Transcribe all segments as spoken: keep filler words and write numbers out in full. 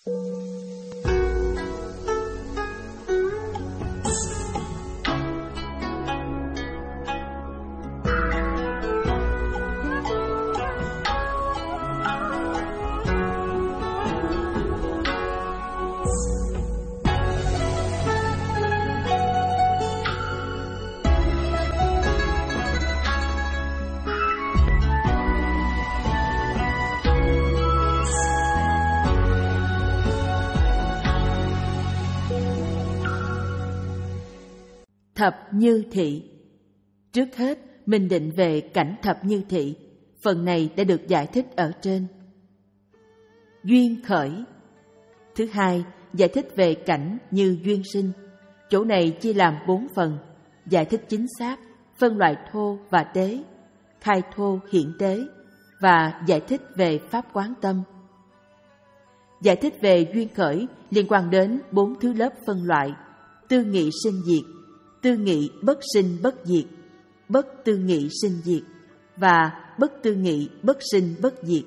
Thập như thị. Trước hết, mình định về cảnh thập như thị. Phần này đã được giải thích ở trên. Duyên khởi. Thứ hai, giải thích về cảnh như duyên sinh. Chỗ này chia làm bốn phần, giải thích chính xác, phân loại thô và tế, khai thô hiện tế và giải thích về pháp quán tâm. Giải thích về duyên khởi liên quan đến bốn thứ lớp phân loại: tư nghị sinh diệt, tư nghị bất sinh bất diệt, bất tư nghị sinh diệt và bất tư nghị bất sinh bất diệt.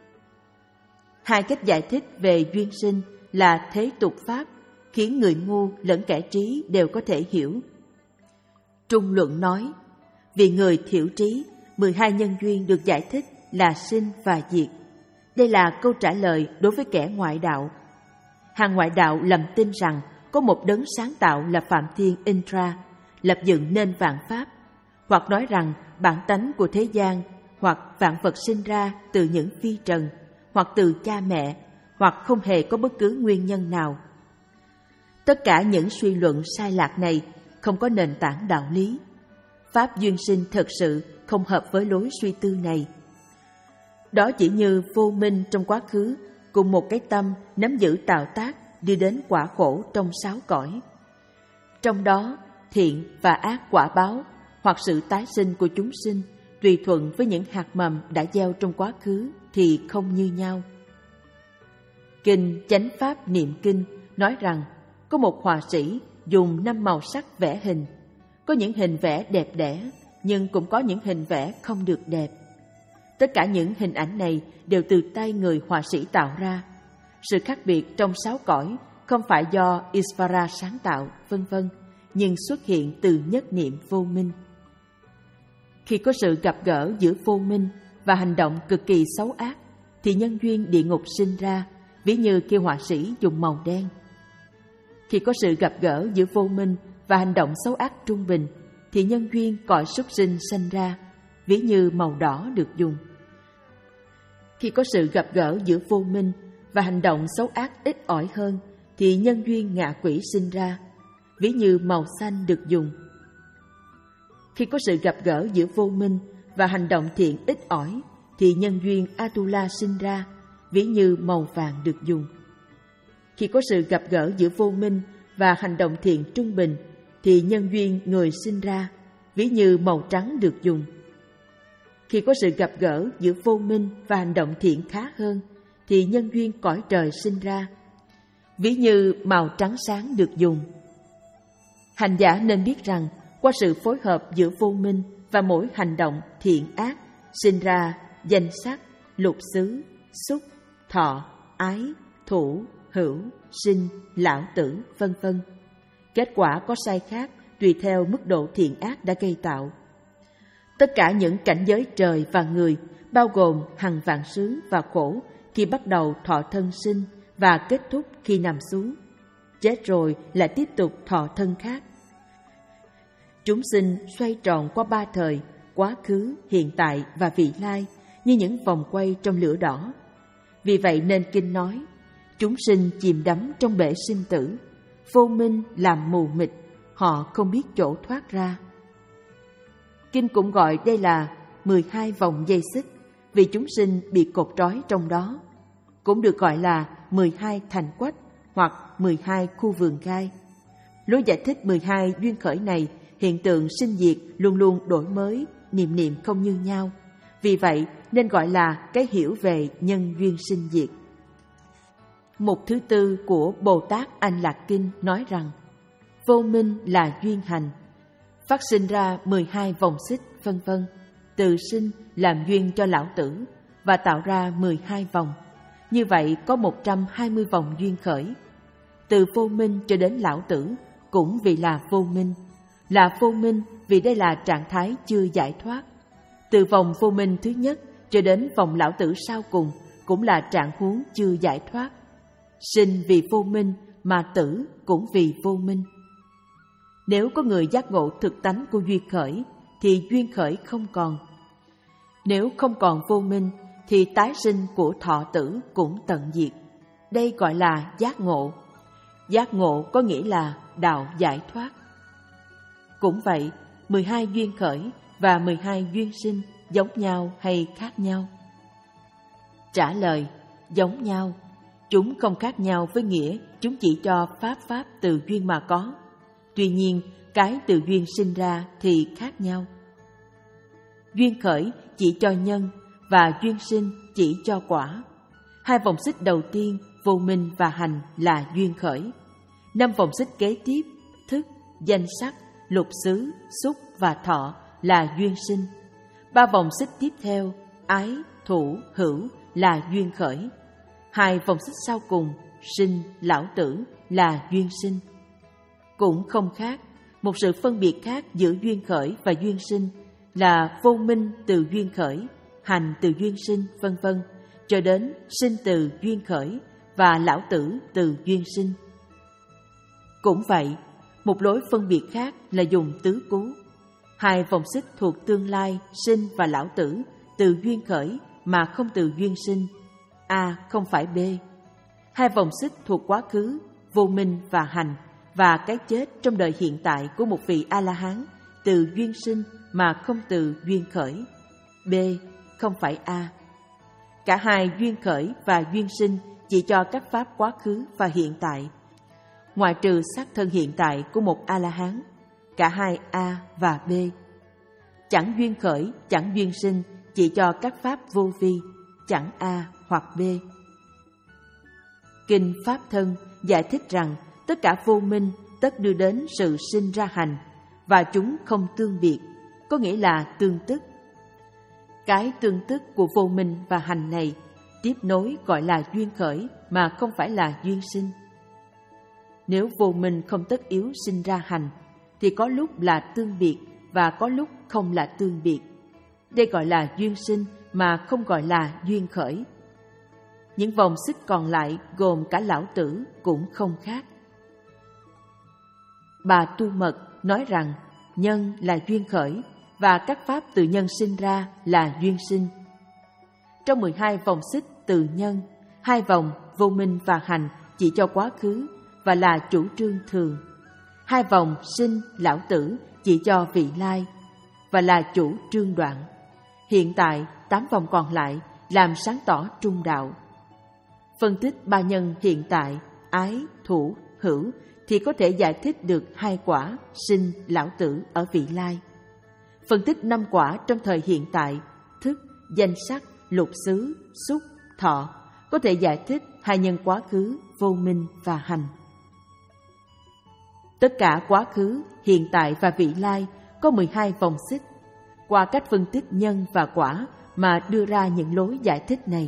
Hai cách giải thích về duyên sinh là thế tục pháp, khiến người ngu lẫn kẻ trí đều có thể hiểu. Trung luận nói, vì người thiểu trí, mười hai nhân duyên được giải thích là sinh và diệt. Đây là câu trả lời đối với kẻ ngoại đạo. Hàng ngoại đạo lầm tin rằng có một đấng sáng tạo là Phạm Thiên Indra, lập dựng nên vạn pháp, hoặc nói rằng bản tánh của thế gian hoặc vạn vật sinh ra từ những phi trần, hoặc từ cha mẹ, hoặc không hề có bất cứ nguyên nhân nào. Tất cả những suy luận sai lạc này không có nền tảng đạo lý. Pháp duyên sinh thực sự không hợp với lối suy tư này. Đó chỉ như vô minh trong quá khứ cùng một cái tâm nắm giữ tạo tác đi đến quả khổ trong sáu cõi. Trong đó, thiện và ác quả báo hoặc sự tái sinh của chúng sinh tùy thuận với những hạt mầm đã gieo trong quá khứ thì không như nhau. Kinh Chánh Pháp Niệm Kinh nói rằng có một họa sĩ dùng năm màu sắc vẽ hình. Có những hình vẽ đẹp đẽ, nhưng cũng có những hình vẽ không được đẹp. Tất cả những hình ảnh này đều từ tay người họa sĩ tạo ra. Sự khác biệt trong sáu cõi không phải do Isvara sáng tạo, vân vân, nhưng xuất hiện từ nhất niệm vô minh. Khi có sự gặp gỡ giữa vô minh và hành động cực kỳ xấu ác, thì nhân duyên địa ngục sinh ra, ví như khi họa sĩ dùng màu đen. Khi có sự gặp gỡ giữa vô minh và hành động xấu ác trung bình, thì nhân duyên cõi súc sinh sinh ra, ví như màu đỏ được dùng. Khi có sự gặp gỡ giữa vô minh và hành động xấu ác ít ỏi hơn, thì nhân duyên ngạ quỷ sinh ra, ví như màu xanh được dùng. Khi có sự gặp gỡ giữa vô minh và hành động thiện ít ỏi, thì nhân duyên Atula sinh ra, ví như màu vàng được dùng. Khi có sự gặp gỡ giữa vô minh và hành động thiện trung bình, thì nhân duyên người sinh ra, ví như màu trắng được dùng. Khi có sự gặp gỡ giữa vô minh và hành động thiện khá hơn, thì nhân duyên cõi trời sinh ra, ví như màu trắng sáng được dùng. Hành giả nên biết rằng, qua sự phối hợp giữa vô minh và mỗi hành động thiện ác, sinh ra danh sắc, lục xứ, xúc, thọ, ái, thủ, hữu, sinh, lão tử, vân vân. Kết quả có sai khác tùy theo mức độ thiện ác đã gây tạo. Tất cả những cảnh giới trời và người, bao gồm hằng vạn sướng và khổ khi bắt đầu thọ thân sinh và kết thúc khi nằm xuống. Chết rồi lại tiếp tục thọ thân khác. Chúng sinh xoay tròn qua ba thời, quá khứ, hiện tại và vị lai, như những vòng quay trong lửa đỏ. Vì vậy nên Kinh nói, chúng sinh chìm đắm trong bể sinh tử, vô minh làm mù mịt, họ không biết chỗ thoát ra. Kinh cũng gọi đây là mười hai vòng dây xích, vì chúng sinh bị cột trói trong đó. Cũng được gọi là mười hai thành quách hoặc mười hai khu vườn gai. Lối giải thích mười hai duyên khởi này, hiện tượng sinh diệt luôn luôn đổi mới, niệm niệm không như nhau. Vì vậy nên gọi là cái hiểu về nhân duyên sinh diệt. Mục thứ tư của Bồ Tát Anh Lạc Kinh nói rằng, vô minh là duyên hành, phát sinh ra mười hai vòng xích vân vân, từ sinh làm duyên cho lão tử và tạo ra mười hai vòng. Như vậy có một trăm hai mươi vòng duyên khởi. Từ vô minh cho đến lão tử cũng vì là vô minh. Là vô minh vì đây là trạng thái chưa giải thoát. Từ vòng vô minh thứ nhất cho đến vòng lão tử sau cùng cũng là trạng huống chưa giải thoát. Sinh vì vô minh mà tử cũng vì vô minh. Nếu có người giác ngộ thực tánh của duyên khởi thì duyên khởi không còn. Nếu không còn vô minh thì tái sinh của thọ tử cũng tận diệt. Đây gọi là giác ngộ. Giác ngộ có nghĩa là đạo giải thoát. Cũng vậy, mười hai duyên khởi và mười hai duyên sinh giống nhau hay khác nhau? Trả lời, giống nhau. Chúng không khác nhau với nghĩa chúng chỉ cho pháp pháp từ duyên mà có. Tuy nhiên, cái từ duyên sinh ra thì khác nhau. Duyên khởi chỉ cho nhân và duyên sinh chỉ cho quả. Hai vòng xích đầu tiên, vô minh và hành là duyên khởi. Năm vòng xích kế tiếp, thức, danh sắc, lục xứ, xúc và thọ là duyên sinh. Ba vòng xích tiếp theo, ái, thủ, hữu là duyên khởi. Hai vòng xích sau cùng, sinh, lão tử là duyên sinh. Cũng không khác, một sự phân biệt khác giữa duyên khởi và duyên sinh là vô minh từ duyên khởi, hành từ duyên sinh, vân vân, cho đến sinh từ duyên khởi và lão tử từ duyên sinh. Cũng vậy, một lối phân biệt khác là dùng tứ cú. Hai vòng xích thuộc tương lai, sinh và lão tử từ duyên khởi mà không từ duyên sinh. A không phải B. Hai vòng xích thuộc quá khứ, vô minh và hành và cái chết trong đời hiện tại của một vị A-la-hán từ duyên sinh mà không từ duyên khởi. B không phải A. Cả hai duyên khởi và duyên sinh chỉ cho các pháp quá khứ và hiện tại. Ngoại trừ xác thân hiện tại của một A-la-hán, cả hai A và B. Chẳng duyên khởi, chẳng duyên sinh chỉ cho các pháp vô vi, chẳng A hoặc B. Kinh Pháp Thân giải thích rằng tất cả vô minh tất đưa đến sự sinh ra hành và chúng không tương biệt, có nghĩa là tương tức. Cái tương tức của vô minh và hành này tiếp nối gọi là duyên khởi mà không phải là duyên sinh. Nếu vô minh không tất yếu sinh ra hành thì có lúc là tương biệt và có lúc không là tương biệt. Đây gọi là duyên sinh mà không gọi là duyên khởi. Những vòng xích còn lại gồm cả lão tử cũng không khác. Bà Tu Mật nói rằng nhân là duyên khởi và các pháp từ nhân sinh ra là duyên sinh. Trong mười hai vòng xích từ nhân, hai vòng vô minh và hành chỉ cho quá khứ và là chủ trương thường. Hai vòng sinh, lão tử chỉ cho vị lai và là chủ trương đoạn. Hiện tại, tám vòng còn lại làm sáng tỏ trung đạo. Phân tích ba nhân hiện tại, ái, thủ, hữu thì có thể giải thích được hai quả sinh, lão tử ở vị lai. Phân tích năm quả trong thời hiện tại, thức, danh sắc, lục xứ, xúc, thọ có thể giải thích hai nhân quá khứ, vô minh và hành. Tất cả quá khứ, hiện tại và vị lai có mười hai vòng xích. Qua cách phân tích nhân và quả mà đưa ra những lối giải thích này.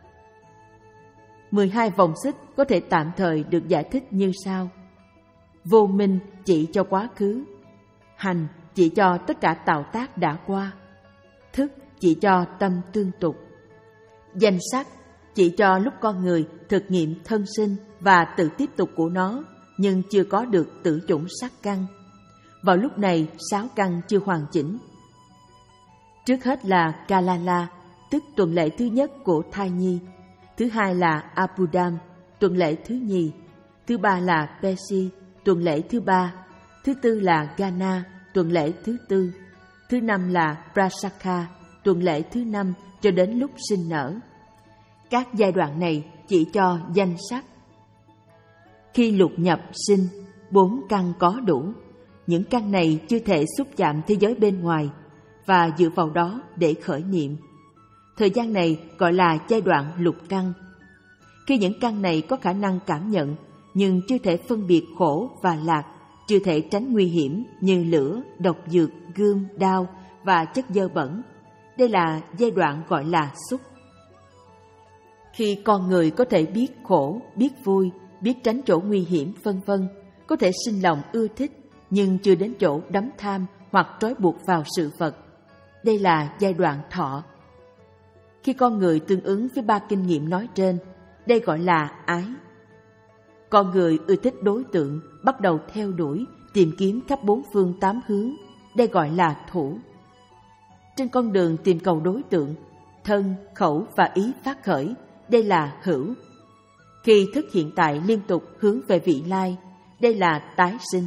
mười hai vòng xích có thể tạm thời được giải thích như sau. Vô minh chỉ cho quá khứ, hành chỉ cho tất cả tạo tác đã qua, thức chỉ cho tâm tương tục, danh sắc chỉ cho lúc con người thực nghiệm thân sinh và tự tiếp tục của nó nhưng chưa có được tự chủng sắc căn. Vào lúc này sáu căn chưa hoàn chỉnh. Trước hết là Kalala, tức tuần lễ thứ nhất của thai nhi. Thứ hai là Abudam, tuần lễ thứ nhì. Thứ ba là Pesi, tuần lễ thứ ba. Thứ tư là Gana, tuần lễ thứ tư. Thứ năm là Prasakha, tuần lễ thứ năm cho đến lúc sinh nở. Các giai đoạn này chỉ cho danh sắc. Khi lục nhập sinh, bốn căn có đủ. Những căn này chưa thể xúc chạm thế giới bên ngoài và dựa vào đó để khởi niệm. Thời gian này gọi là giai đoạn lục căn. Khi những căn này có khả năng cảm nhận nhưng chưa thể phân biệt khổ và lạc, chưa thể tránh nguy hiểm như lửa, độc dược, gươm, đao và chất dơ bẩn. Đây là giai đoạn gọi là xúc. Khi con người có thể biết khổ, biết vui, biết tránh chỗ nguy hiểm vân vân, có thể sinh lòng ưa thích nhưng chưa đến chỗ đắm tham hoặc trói buộc vào sự vật. Đây là giai đoạn thọ. Khi con người tương ứng với ba kinh nghiệm nói trên, đây gọi là ái. Con người ưa thích đối tượng, bắt đầu theo đuổi, tìm kiếm khắp bốn phương tám hướng, đây gọi là thủ. Trên con đường tìm cầu đối tượng, thân, khẩu và ý phát khởi, đây là hữu. Khi thức hiện tại liên tục hướng về vị lai, đây là tái sinh.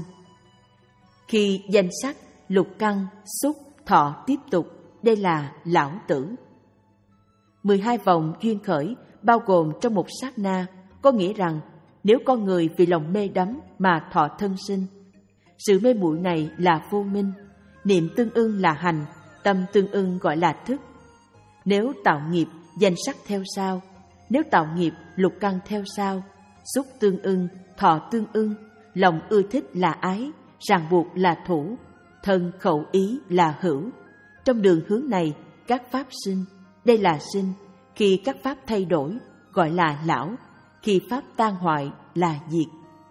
Khi danh sắc, lục căn, xúc, thọ tiếp tục, đây là lão tử. mười hai vòng duyên khởi bao gồm trong một sát na, có nghĩa rằng nếu con người vì lòng mê đắm mà thọ thân sinh, sự mê muội này là vô minh, niệm tương ưng là hành, tâm tương ưng gọi là thức. Nếu tạo nghiệp, danh sắc theo sau; nếu tạo nghiệp, lục căn theo sau; xúc tương ưng, thọ tương ưng, lòng ưa thích là ái, ràng buộc là thủ, thân khẩu ý là hữu. Trong đường hướng này, các pháp sinh, đây là sinh. Khi các pháp thay đổi, gọi là lão. Khi pháp tan hoại là diệt.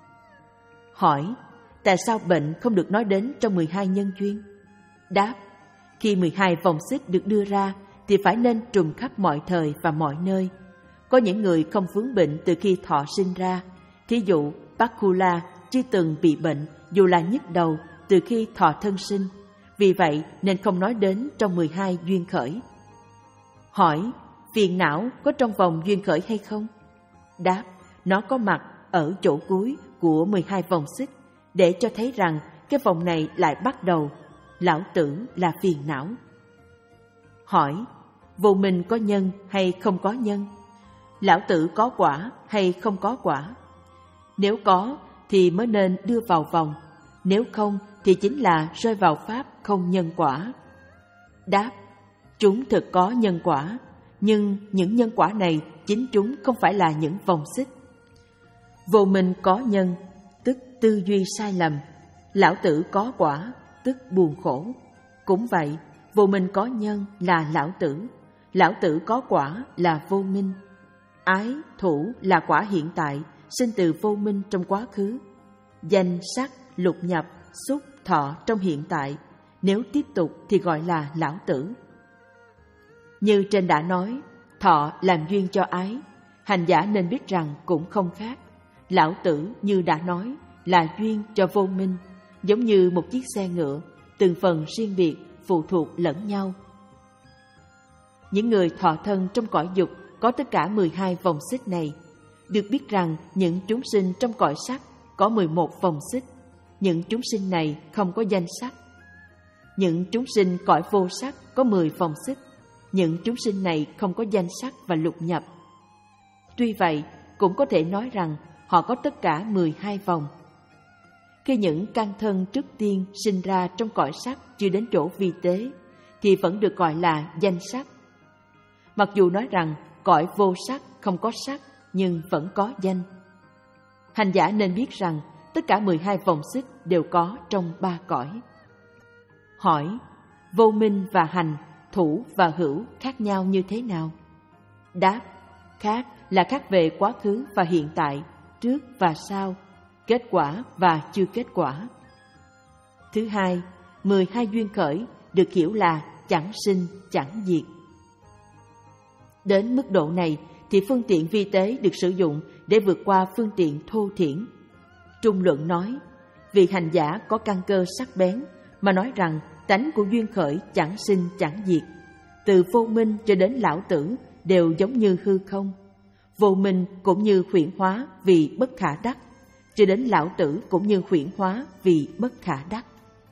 Hỏi, tại sao bệnh không được nói đến trong mười hai nhân duyên? Đáp, khi mười hai vòng xích được đưa ra thì phải nên trùm khắp mọi thời và mọi nơi. Có những người không vướng bệnh từ khi thọ sinh ra. Thí dụ, Pakula chưa từng bị bệnh dù là nhức đầu từ khi thọ thân sinh. Vì vậy nên không nói đến trong mười hai duyên khởi. Hỏi, phiền não có trong vòng duyên khởi hay không? Đáp, nó có mặt ở chỗ cuối của mười hai vòng xích để cho thấy rằng cái vòng này lại bắt đầu. Lão tử là phiền não. Hỏi, vô minh có nhân hay không có nhân? Lão tử có quả hay không có quả? Nếu có thì mới nên đưa vào vòng, nếu không thì chính là rơi vào pháp không nhân quả. Đáp, chúng thực có nhân quả, nhưng những nhân quả này chính chúng không phải là những vòng xích. Vô minh có nhân, tức tư duy sai lầm. Lão tử có quả, tức buồn khổ. Cũng vậy, vô minh có nhân là lão tử, lão tử có quả là vô minh. Ái, thủ là quả hiện tại, sinh từ vô minh trong quá khứ. Danh, sắc, lục nhập, xúc, thọ trong hiện tại, nếu tiếp tục thì gọi là lão tử. Như trên đã nói, thọ làm duyên cho ái, hành giả nên biết rằng cũng không khác. Lão tử như đã nói là duyên cho vô minh, giống như một chiếc xe ngựa, từng phần riêng biệt phụ thuộc lẫn nhau. Những người thọ thân trong cõi dục có tất cả mười hai vòng xích này. Được biết rằng những chúng sinh trong cõi sắc có mười một vòng xích. Những chúng sinh này không có danh sắc. Những chúng sinh cõi vô sắc có mười vòng xích. Những chúng sinh này không có danh sắc và lục nhập. Tuy vậy, cũng có thể nói rằng họ có tất cả mười hai vòng. Khi những căn thân trước tiên sinh ra trong cõi sắc chưa đến chỗ vi tế, thì vẫn được gọi là danh sắc. Mặc dù nói rằng cõi vô sắc không có sắc, nhưng vẫn có danh. Hành giả nên biết rằng tất cả mười hai vòng xích đều có trong ba cõi. Hỏi, vô minh và hành, thủ và hữu khác nhau như thế nào? Đáp, khác là khác về quá khứ và hiện tại, trước và sau, kết quả và chưa kết quả. Thứ hai, mười hai duyên khởi được hiểu là chẳng sinh, chẳng diệt. Đến mức độ này thì phương tiện vi tế được sử dụng để vượt qua phương tiện thô thiển. Trung luận nói, vì hành giả có căn cơ sắc bén mà nói rằng tánh của duyên khởi chẳng sinh chẳng diệt. Từ vô minh cho đến lão tử đều giống như hư không. Vô minh cũng như khuyển hóa vì bất khả đắc, cho đến lão tử cũng như khuyển hóa vì bất khả đắc.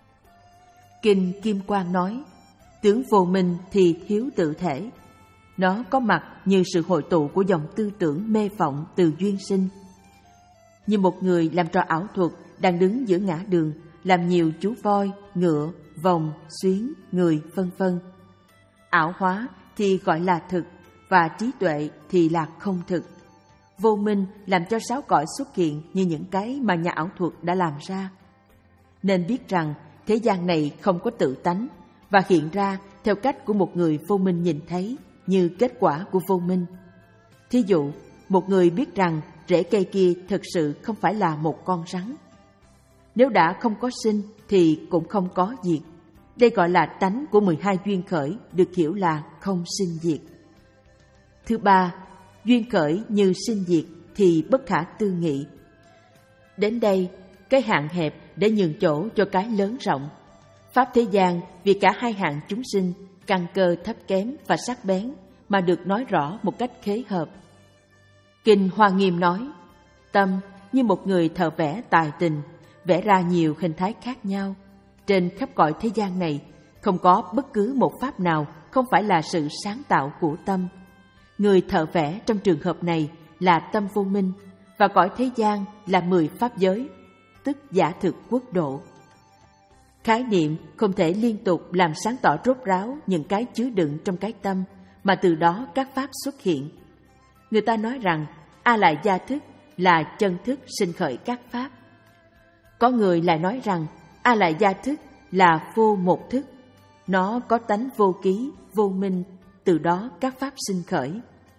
Kinh Kim Quang nói, tướng vô minh thì thiếu tự thể. Nó có mặt như sự hội tụ của dòng tư tưởng mê vọng từ duyên sinh. Như một người làm trò ảo thuật đang đứng giữa ngã đường, làm nhiều chú voi, ngựa, vòng, xuyến, người, vân vân. Ảo hóa thì gọi là thực, và trí tuệ thì là không thực. Vô minh làm cho sáu cõi xuất hiện như những cái mà nhà ảo thuật đã làm ra. Nên biết rằng thế gian này không có tự tánh và hiện ra theo cách của một người vô minh nhìn thấy, như kết quả của vô minh. Thí dụ, một người biết rằng rễ cây kia thực sự không phải là một con rắn. Nếu đã không có sinh thì cũng không có diệt. Đây gọi là tánh của mười hai duyên khởi, được hiểu là không sinh diệt. Thứ ba, duyên khởi như sinh diệt thì bất khả tư nghị. Đến đây, cái hạn hẹp để nhường chỗ cho cái lớn rộng. Pháp thế gian vì cả hai hạng chúng sinh, căn cơ thấp kém và sắc bén mà được nói rõ một cách khế hợp. Kinh Hoa Nghiêm nói, tâm như một người thợ vẽ tài tình, vẽ ra nhiều hình thái khác nhau. Trên khắp cõi thế gian này, không có bất cứ một pháp nào không phải là sự sáng tạo của tâm. Người thợ vẽ trong trường hợp này là tâm vô minh, và cõi thế gian là mười pháp giới, tức giả thực quốc độ. Khái niệm không thể liên tục làm sáng tỏ rốt ráo những cái chứa đựng trong cái tâm, mà từ đó các pháp xuất hiện. Người ta nói rằng A Lại Gia thức là chân thức sinh khởi các pháp. Có người lại nói rằng A Lại Gia thức là vô một thức, nó có tánh vô ký, vô minh, từ đó các pháp sinh khởi.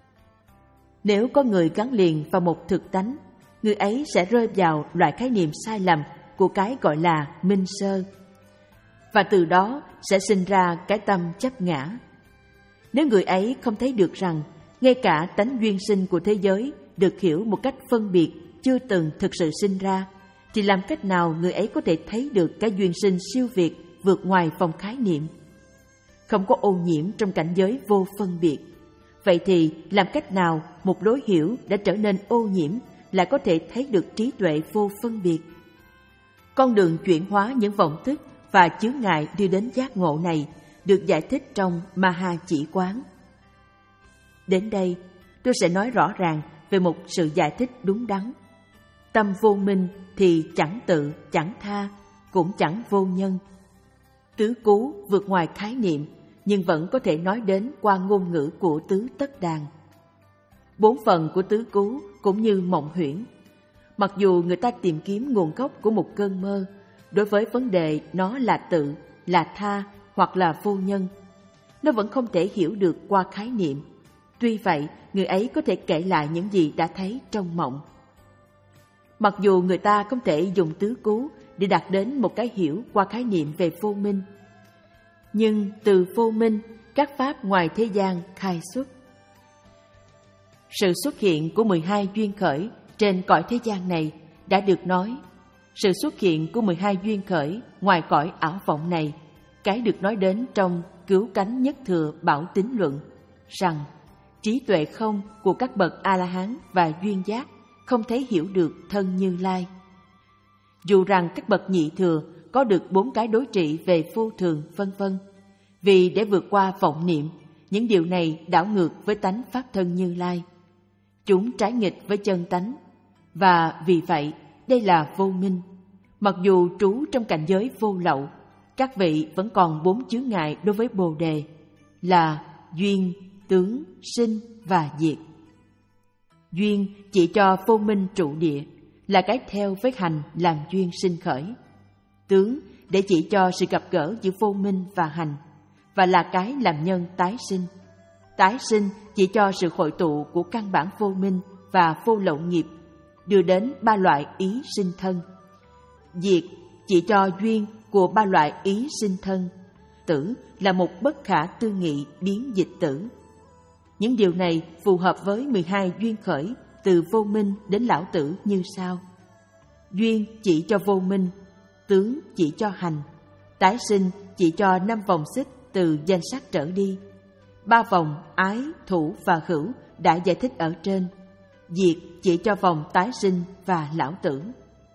Nếu có người gắn liền vào một thực tánh, người ấy sẽ rơi vào loại khái niệm sai lầm của cái gọi là minh sơ, và từ đó sẽ sinh ra cái tâm chấp ngã. Nếu người ấy không thấy được rằng ngay cả tánh duyên sinh của thế giới được hiểu một cách phân biệt chưa từng thực sự sinh ra, thì làm cách nào người ấy có thể thấy được cái duyên sinh siêu việt vượt ngoài vòng khái niệm? Không có ô nhiễm trong cảnh giới vô phân biệt. Vậy thì làm cách nào một lối hiểu đã trở nên ô nhiễm lại có thể thấy được trí tuệ vô phân biệt? Con đường chuyển hóa những vọng thức và chướng ngại đưa đến giác ngộ này được giải thích trong Maha Chỉ Quán. Đến đây, tôi sẽ nói rõ ràng về một sự giải thích đúng đắn. Tâm vô minh thì chẳng tự, chẳng tha, cũng chẳng vô nhân. Tứ cú vượt ngoài khái niệm, nhưng vẫn có thể nói đến qua ngôn ngữ của tứ tất đàn. Bốn phần của tứ cú cũng như mộng huyễn. Mặc dù người ta tìm kiếm nguồn gốc của một cơn mơ, đối với vấn đề nó là tự, là tha hoặc là vô nhân, nó vẫn không thể hiểu được qua khái niệm. Tuy vậy, người ấy có thể kể lại những gì đã thấy trong mộng. Mặc dù người ta không thể dùng tứ cú để đạt đến một cái hiểu qua khái niệm về vô minh, nhưng từ vô minh, các pháp ngoài thế gian khai xuất. Sự xuất hiện của mười hai duyên khởi trên cõi thế gian này đã được nói. Sự xuất hiện của mười hai duyên khởi ngoài cõi ảo vọng này, cái được nói đến trong Cứu Cánh Nhất Thừa Bảo Tín Luận, rằng trí tuệ không của các bậc A-la-hán và duyên giác không thể hiểu được thân Như Lai. Dù rằng các bậc nhị thừa có được bốn cái đối trị về vô thường, vân vân, vì để vượt qua vọng niệm, những điều này đảo ngược với tánh pháp thân Như Lai. Chúng trái nghịch với chân tánh, và vì vậy đây là vô minh. Mặc dù trú trong cảnh giới vô lậu, các vị vẫn còn bốn chướng ngại đối với Bồ Đề là duyên, tướng, sinh và diệt. Duyên chỉ cho vô minh trụ địa, là cái theo với hành làm duyên sinh khởi. Tướng để chỉ cho sự gặp gỡ giữa vô minh và hành, và là cái làm nhân tái sinh. Tái sinh chỉ cho sự hội tụ của căn bản vô minh và vô lậu nghiệp, đưa đến ba loại ý sinh thân. Diệt chỉ cho duyên của ba loại ý sinh thân. Tử là một bất khả tư nghị biến dịch tử. Những điều này phù hợp với mười hai duyên khởi từ vô minh đến lão tử như sau. Duyên chỉ cho vô minh, tướng chỉ cho hành, tái sinh chỉ cho năm vòng xích từ danh sắc trở đi. Ba vòng ái, thủ và hữu đã giải thích ở trên. Diệt chỉ cho vòng tái sinh và lão tử.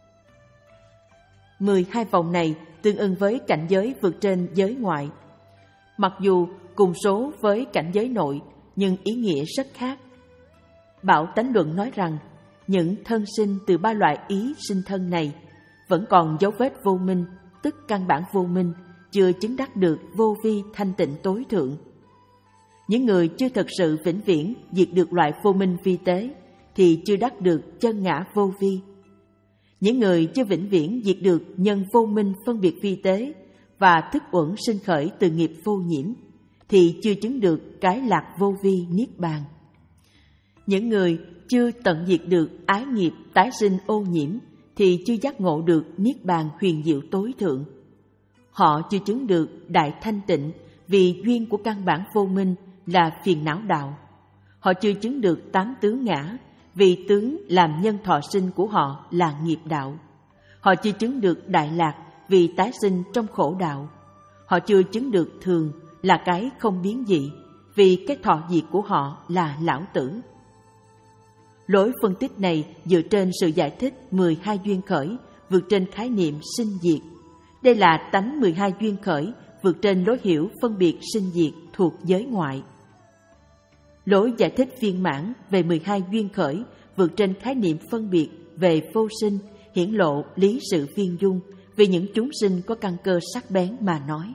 Mười hai vòng này tương ưng với cảnh giới vượt trên giới ngoại. Mặc dù cùng số với cảnh giới nội, nhưng ý nghĩa rất khác. Bảo Tánh Luận nói rằng, những thân sinh từ ba loại ý sinh thân này vẫn còn dấu vết vô minh, tức căn bản vô minh, chưa chứng đắc được vô vi thanh tịnh tối thượng. Những người chưa thực sự vĩnh viễn diệt được loại vô minh vi tế thì chưa đắc được chân ngã vô vi. Những người chưa vĩnh viễn diệt được nhân vô minh phân biệt vi tế và thức uẩn sinh khởi từ nghiệp vô nhiễm thì chưa chứng được cái lạc vô vi niết bàn. Những người chưa tận diệt được ái nghiệp tái sinh ô nhiễm thì chưa giác ngộ được niết bàn huyền diệu tối thượng. Họ chưa chứng được đại thanh tịnh vì duyên của căn bản vô minh là phiền não đạo. Họ chưa chứng được tám tướng ngã vì tướng làm nhân thọ sinh của họ là nghiệp đạo. Họ chưa chứng được đại lạc vì tái sinh trong khổ đạo. Họ chưa chứng được thường là cái không biến dị vì cái thọ diệt của họ là lão tử. Lối phân tích này dựa trên sự giải thích mười hai duyên khởi vượt trên khái niệm sinh diệt. Đây là tánh mười hai duyên khởi vượt trên lối hiểu phân biệt sinh diệt thuộc giới ngoại. Lối giải thích viên mãn về mười hai duyên khởi vượt trên khái niệm phân biệt về vô sinh hiển lộ lý sự viên dung vì những chúng sinh có căn cơ sắc bén mà nói.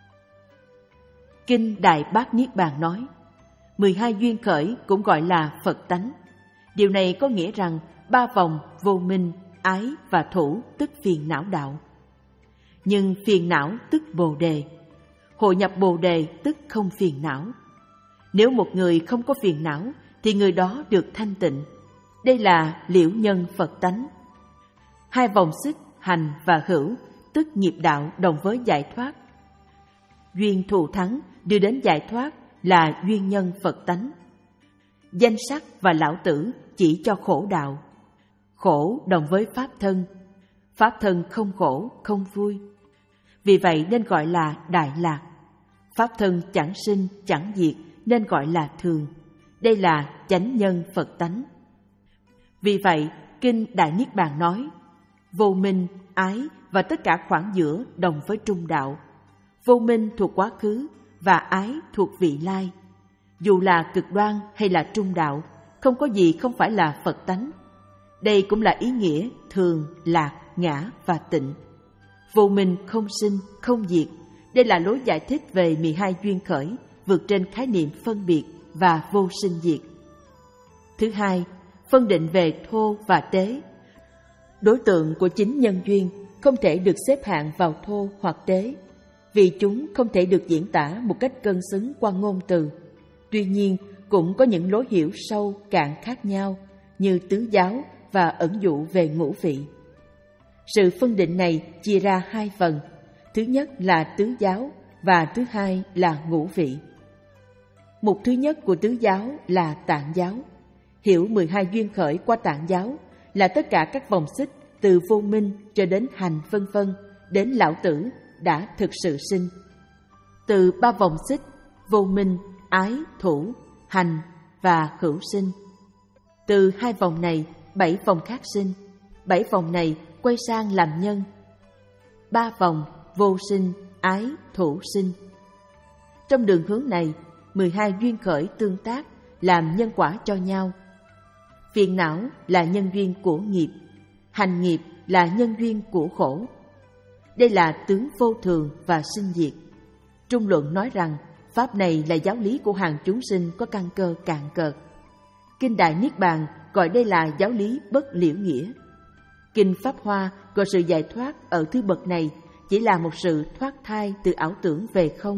Kinh Đại Bát Niết Bàn nói, mười hai duyên khởi cũng gọi là Phật tánh. Điều này có nghĩa rằng ba vòng vô minh, ái và thủ tức phiền não đạo. Nhưng phiền não tức bồ đề. Hội nhập bồ đề tức không phiền não. Nếu một người không có phiền não thì người đó được thanh tịnh. Đây là liễu nhân Phật tánh. Hai vòng xích, hành và hữu tức nghiệp đạo đồng với giải thoát. Duyên thù thắng đưa đến giải thoát là duyên nhân Phật tánh. Danh sắc và lão tử chỉ cho khổ đạo. Khổ đồng với pháp thân. Pháp thân không khổ, không vui. Vì vậy nên gọi là đại lạc. Pháp thân chẳng sinh, chẳng diệt nên gọi là thường. Đây là chánh nhân Phật tánh. Vì vậy, Kinh Đại Niết Bàn nói, vô minh, ái và tất cả khoảng giữa đồng với trung đạo. Vô minh thuộc quá khứ và ái thuộc vị lai. Dù là cực đoan hay là trung đạo, không có gì không phải là Phật tánh. Đây cũng là ý nghĩa thường, lạc, ngã và tịnh. Vô minh không sinh, không diệt. Đây là lối giải thích về mười hai duyên khởi, vượt trên khái niệm phân biệt và vô sinh diệt. Thứ hai, phân định về thô và tế. Đối tượng của chính nhân duyên không thể được xếp hạng vào thô hoặc tế, vì chúng không thể được diễn tả một cách cân xứng qua ngôn từ. Tuy nhiên, cũng có những lối hiểu sâu cạn khác nhau như tứ giáo và ẩn dụ về ngũ vị. Sự phân định này chia ra hai phần. Thứ nhất là tứ giáo và thứ hai là ngũ vị. Mục thứ nhất của tứ giáo là tạng giáo. Hiểu mười hai duyên khởi qua tạng giáo là tất cả các vòng xích từ vô minh cho đến hành vân vân đến lão tử đã thực sự sinh. Từ ba vòng xích vô minh, ái, thủ, hành và hữu sinh. Từ hai vòng này, bảy vòng khác sinh. Bảy vòng này quay sang làm nhân. Ba vòng vô sinh, ái, thủ, sinh. Trong đường hướng này, mười hai duyên khởi tương tác làm nhân quả cho nhau. Phiền não là nhân duyên của nghiệp, hành nghiệp là nhân duyên của khổ. Đây là tướng vô thường và sinh diệt. Trung luận nói rằng pháp này là giáo lý của hàng chúng sinh có căn cơ cạn cợt. Kinh Đại Niết Bàn gọi đây là giáo lý bất liễu nghĩa. Kinh Pháp Hoa gọi sự giải thoát ở thứ bậc này chỉ là một sự thoát thai từ ảo tưởng về không.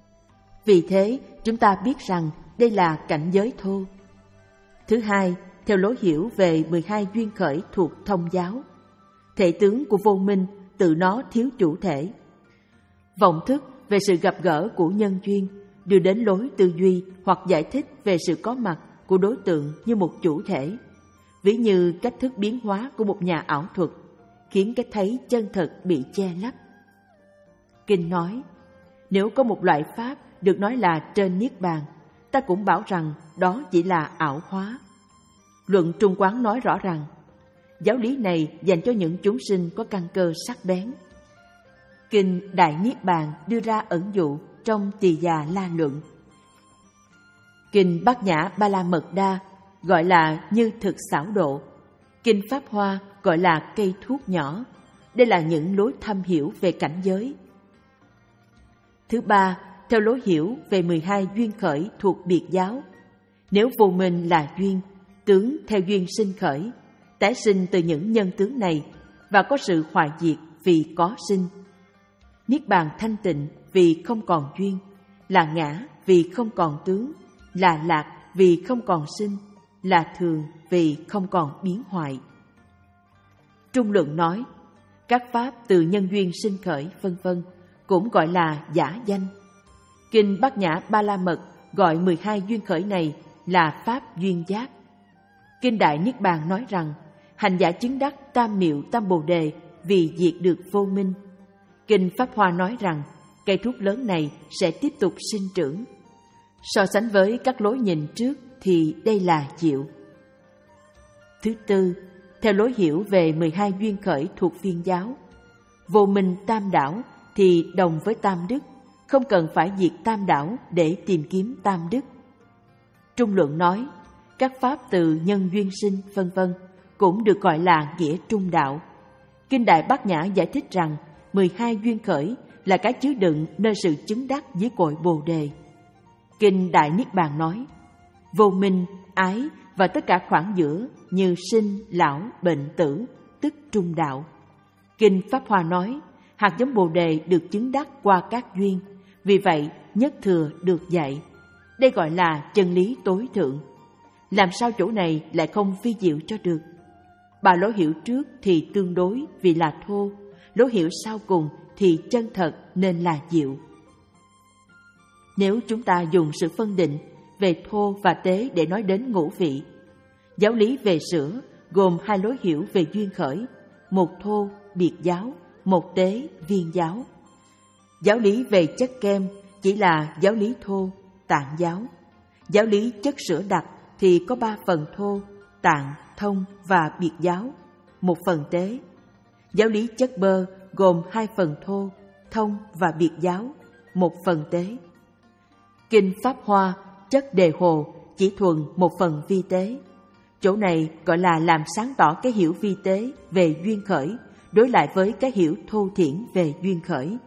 Vì thế, chúng ta biết rằng đây là cảnh giới thô. Thứ hai, theo lối hiểu về mười hai duyên khởi thuộc thông giáo, thể tướng của vô minh tự nó thiếu chủ thể. Vọng thức về sự gặp gỡ của nhân duyên đưa đến lối tư duy hoặc giải thích về sự có mặt của đối tượng như một chủ thể, ví như cách thức biến hóa của một nhà ảo thuật, khiến cái thấy chân thật bị che lấp. Kinh nói, nếu có một loại pháp được nói là trên Niết Bàn, ta cũng bảo rằng đó chỉ là ảo hóa. Luận Trung Quán nói rõ rằng, giáo lý này dành cho những chúng sinh có căn cơ sắc bén. Kinh Đại Niết Bàn đưa ra ẩn dụ trong Tỳ Già La Luận. Kinh Bát Nhã Ba La Mật Đa gọi là như thực xảo độ. Kinh Pháp Hoa gọi là cây thuốc nhỏ. Đây là những lối thâm hiểu về cảnh giới. Thứ ba, theo lối hiểu về mười hai duyên khởi thuộc biệt giáo. Nếu vô minh là duyên, tướng theo duyên sinh khởi, tái sinh từ những nhân tướng này và có sự hoại diệt vì có sinh. Niết bàn thanh tịnh vì không còn duyên, là ngã vì không còn tướng, là lạc vì không còn sinh, là thường vì không còn biến hoại. Trung Luận nói, các pháp từ nhân duyên sinh khởi vân vân cũng gọi là giả danh. Kinh Bát Nhã Ba La Mật gọi mười hai duyên khởi này là pháp duyên giác. Kinh Đại Niết Bàn nói rằng hành giả chứng đắc tam miệu tam bồ đề vì diệt được vô minh. Kinh Pháp Hoa nói rằng cây thuốc lớn này sẽ tiếp tục sinh trưởng. So sánh với các lối nhìn trước thì đây là diệu. Thứ tư, theo lối hiểu về mười hai duyên khởi thuộc Viên giáo, vô minh tam đảo thì đồng với tam đức, không cần phải diệt tam đảo để tìm kiếm tam đức. Trung Luận nói, các pháp từ nhân duyên sinh vân vân cũng được gọi là nghĩa trung đạo. Kinh Đại Bát Nhã giải thích rằng mười hai duyên khởi là cái chứa đựng nơi sự chứng đắc dưới cội Bồ đề. Kinh Đại Niết Bàn nói, vô minh, ái và tất cả khoảng giữa như sinh, lão, bệnh, tử, tức trung đạo. Kinh Pháp Hoa nói, hạt giống Bồ đề được chứng đắc qua các duyên, vì vậy nhất thừa được dạy. Đây gọi là chân lý tối thượng. Làm sao chỗ này lại không vi diệu cho được? Bà lối hiểu trước thì tương đối vì là thô, lối hiểu sau cùng thì chân thật nên là diệu. Nếu chúng ta dùng sự phân định về thô và tế để nói đến ngũ vị, giáo lý về sữa gồm hai lối hiểu về duyên khởi, một thô biệt giáo, một tế viên giáo. Giáo lý về chất kem chỉ là giáo lý thô, tạng giáo. Giáo lý chất sữa đặc thì có ba phần thô, tạng, thông và biệt giáo, một phần tế. Giáo lý chất bơ gồm hai phần thô, thông và biệt giáo, một phần tế. Kinh Pháp Hoa chất đề hồ chỉ thuần một phần vi tế. Chỗ này gọi là làm sáng tỏ cái hiểu vi tế về duyên khởi đối lại với cái hiểu thô thiển về duyên khởi.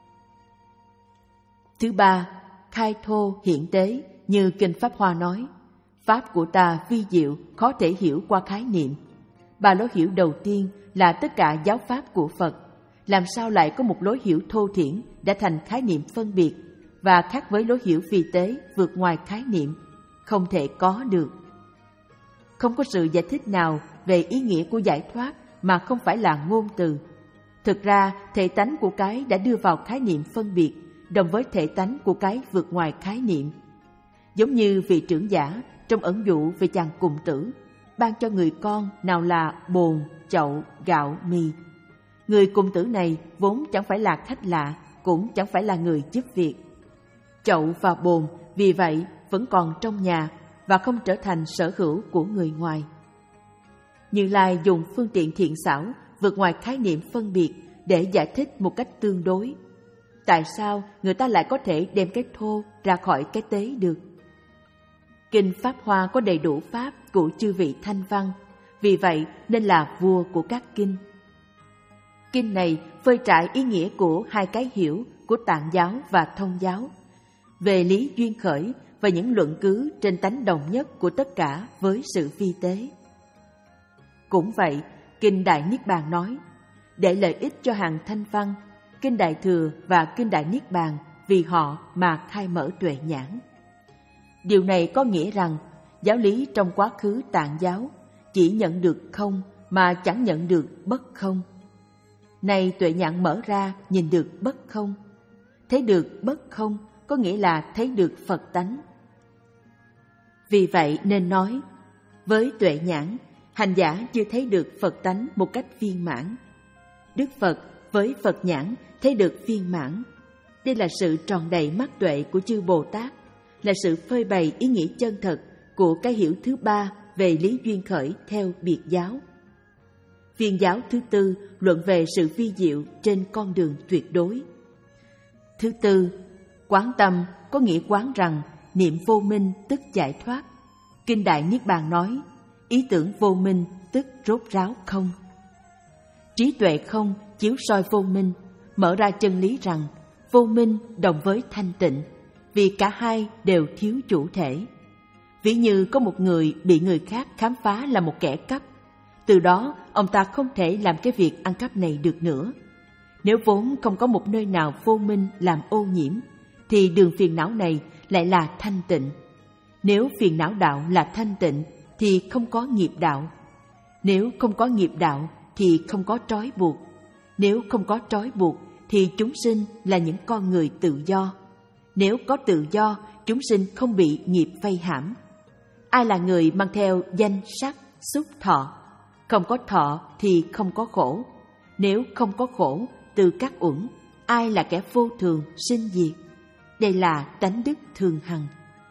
Thứ ba, khai thô hiển tế như Kinh Pháp Hoa nói, pháp của ta vi diệu khó thể hiểu qua khái niệm. Ba lối hiểu đầu tiên là tất cả giáo pháp của Phật, làm sao lại có một lối hiểu thô thiển đã thành khái niệm phân biệt và khác với lối hiểu vi tế vượt ngoài khái niệm, không thể có được. Không có sự giải thích nào về ý nghĩa của giải thoát mà không phải là ngôn từ. Thực ra, thể tánh của cái đã đưa vào khái niệm phân biệt, đồng với thể tánh của cái vượt ngoài khái niệm. Giống như vị trưởng giả trong ẩn dụ về chàng cùng tử, ban cho người con nào là bồn, chậu, gạo, mì. Người cùng tử này vốn chẳng phải là khách lạ, cũng chẳng phải là người giúp việc. Chậu và bồn vì vậy vẫn còn trong nhà và không trở thành sở hữu của người ngoài. Như Lai dùng phương tiện thiện xảo vượt ngoài khái niệm phân biệt để giải thích một cách tương đối. Tại sao người ta lại có thể đem cái thô ra khỏi cái tế được? Kinh Pháp Hoa có đầy đủ pháp của chư vị thanh văn, vì vậy nên là vua của các kinh. Kinh này phơi trải ý nghĩa của hai cái hiểu của Tạng giáo và Thông giáo, về lý duyên khởi và những luận cứ trên tánh đồng nhất của tất cả với sự vi tế. Cũng vậy, Kinh Đại Niết Bàn nói, để lợi ích cho hàng thanh văn, Kinh Đại Thừa và Kinh Đại Niết Bàn vì họ mà khai mở tuệ nhãn. Điều này có nghĩa rằng giáo lý trong quá khứ Tạng giáo chỉ nhận được không mà chẳng nhận được bất không. Nay tuệ nhãn mở ra nhìn được bất không. Thấy được bất không có nghĩa là thấy được Phật tánh. Vì vậy nên nói, với tuệ nhãn, hành giả chưa thấy được Phật tánh một cách viên mãn. Đức Phật với Phật nhãn thấy được viên mãn. Đây là sự tròn đầy mắt tuệ của chư Bồ Tát, là sự phơi bày ý nghĩa chân thật của cái hiểu thứ ba về lý duyên khởi theo biệt giáo. Viên giáo thứ tư luận về sự vi diệu trên con đường tuyệt đối. Thứ tư, quán tâm có nghĩa quán rằng niệm vô minh tức giải thoát. Kinh Đại Niết Bàn nói, ý tưởng vô minh tức rốt ráo không. Trí tuệ không chiếu soi vô minh, mở ra chân lý rằng vô minh đồng với thanh tịnh, vì cả hai đều thiếu chủ thể. Ví như có một người bị người khác khám phá là một kẻ cắp, từ đó ông ta không thể làm cái việc ăn cắp này được nữa. Nếu vốn không có một nơi nào vô minh làm ô nhiễm, thì đường phiền não này lại là thanh tịnh. Nếu phiền não đạo là thanh tịnh, thì không có nghiệp đạo. Nếu không có nghiệp đạo thì không có trói buộc. Nếu không có trói buộc thì chúng sinh là những con người tự do. Nếu có tự do, chúng sinh không bị nghiệp vây hãm. Ai là người mang theo danh sắc, xúc, thọ? Không có thọ thì không có khổ. Nếu không có khổ từ các uẩn, ai là kẻ vô thường, sinh diệt? Đây là tánh đức thường hằng.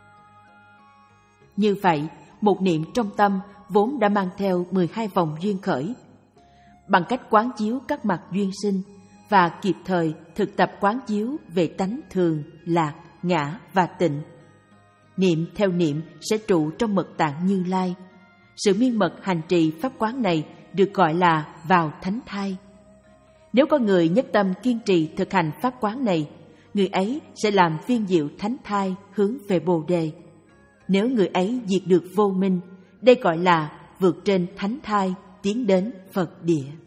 Như vậy, một niệm trong tâm vốn đã mang theo mười hai vòng duyên khởi. Bằng cách quán chiếu các mặt duyên sinh và kịp thời thực tập quán chiếu về tánh thường, lạc, ngã và tịnh, niệm theo niệm sẽ trụ trong mật tạng Như Lai. Sự miên mật hành trì pháp quán này được gọi là vào thánh thai. Nếu có người nhất tâm kiên trì thực hành pháp quán này, người ấy sẽ làm viên diệu thánh thai hướng về Bồ Đề. Nếu người ấy diệt được vô minh, đây gọi là vượt trên thánh thai tiến đến Phật địa.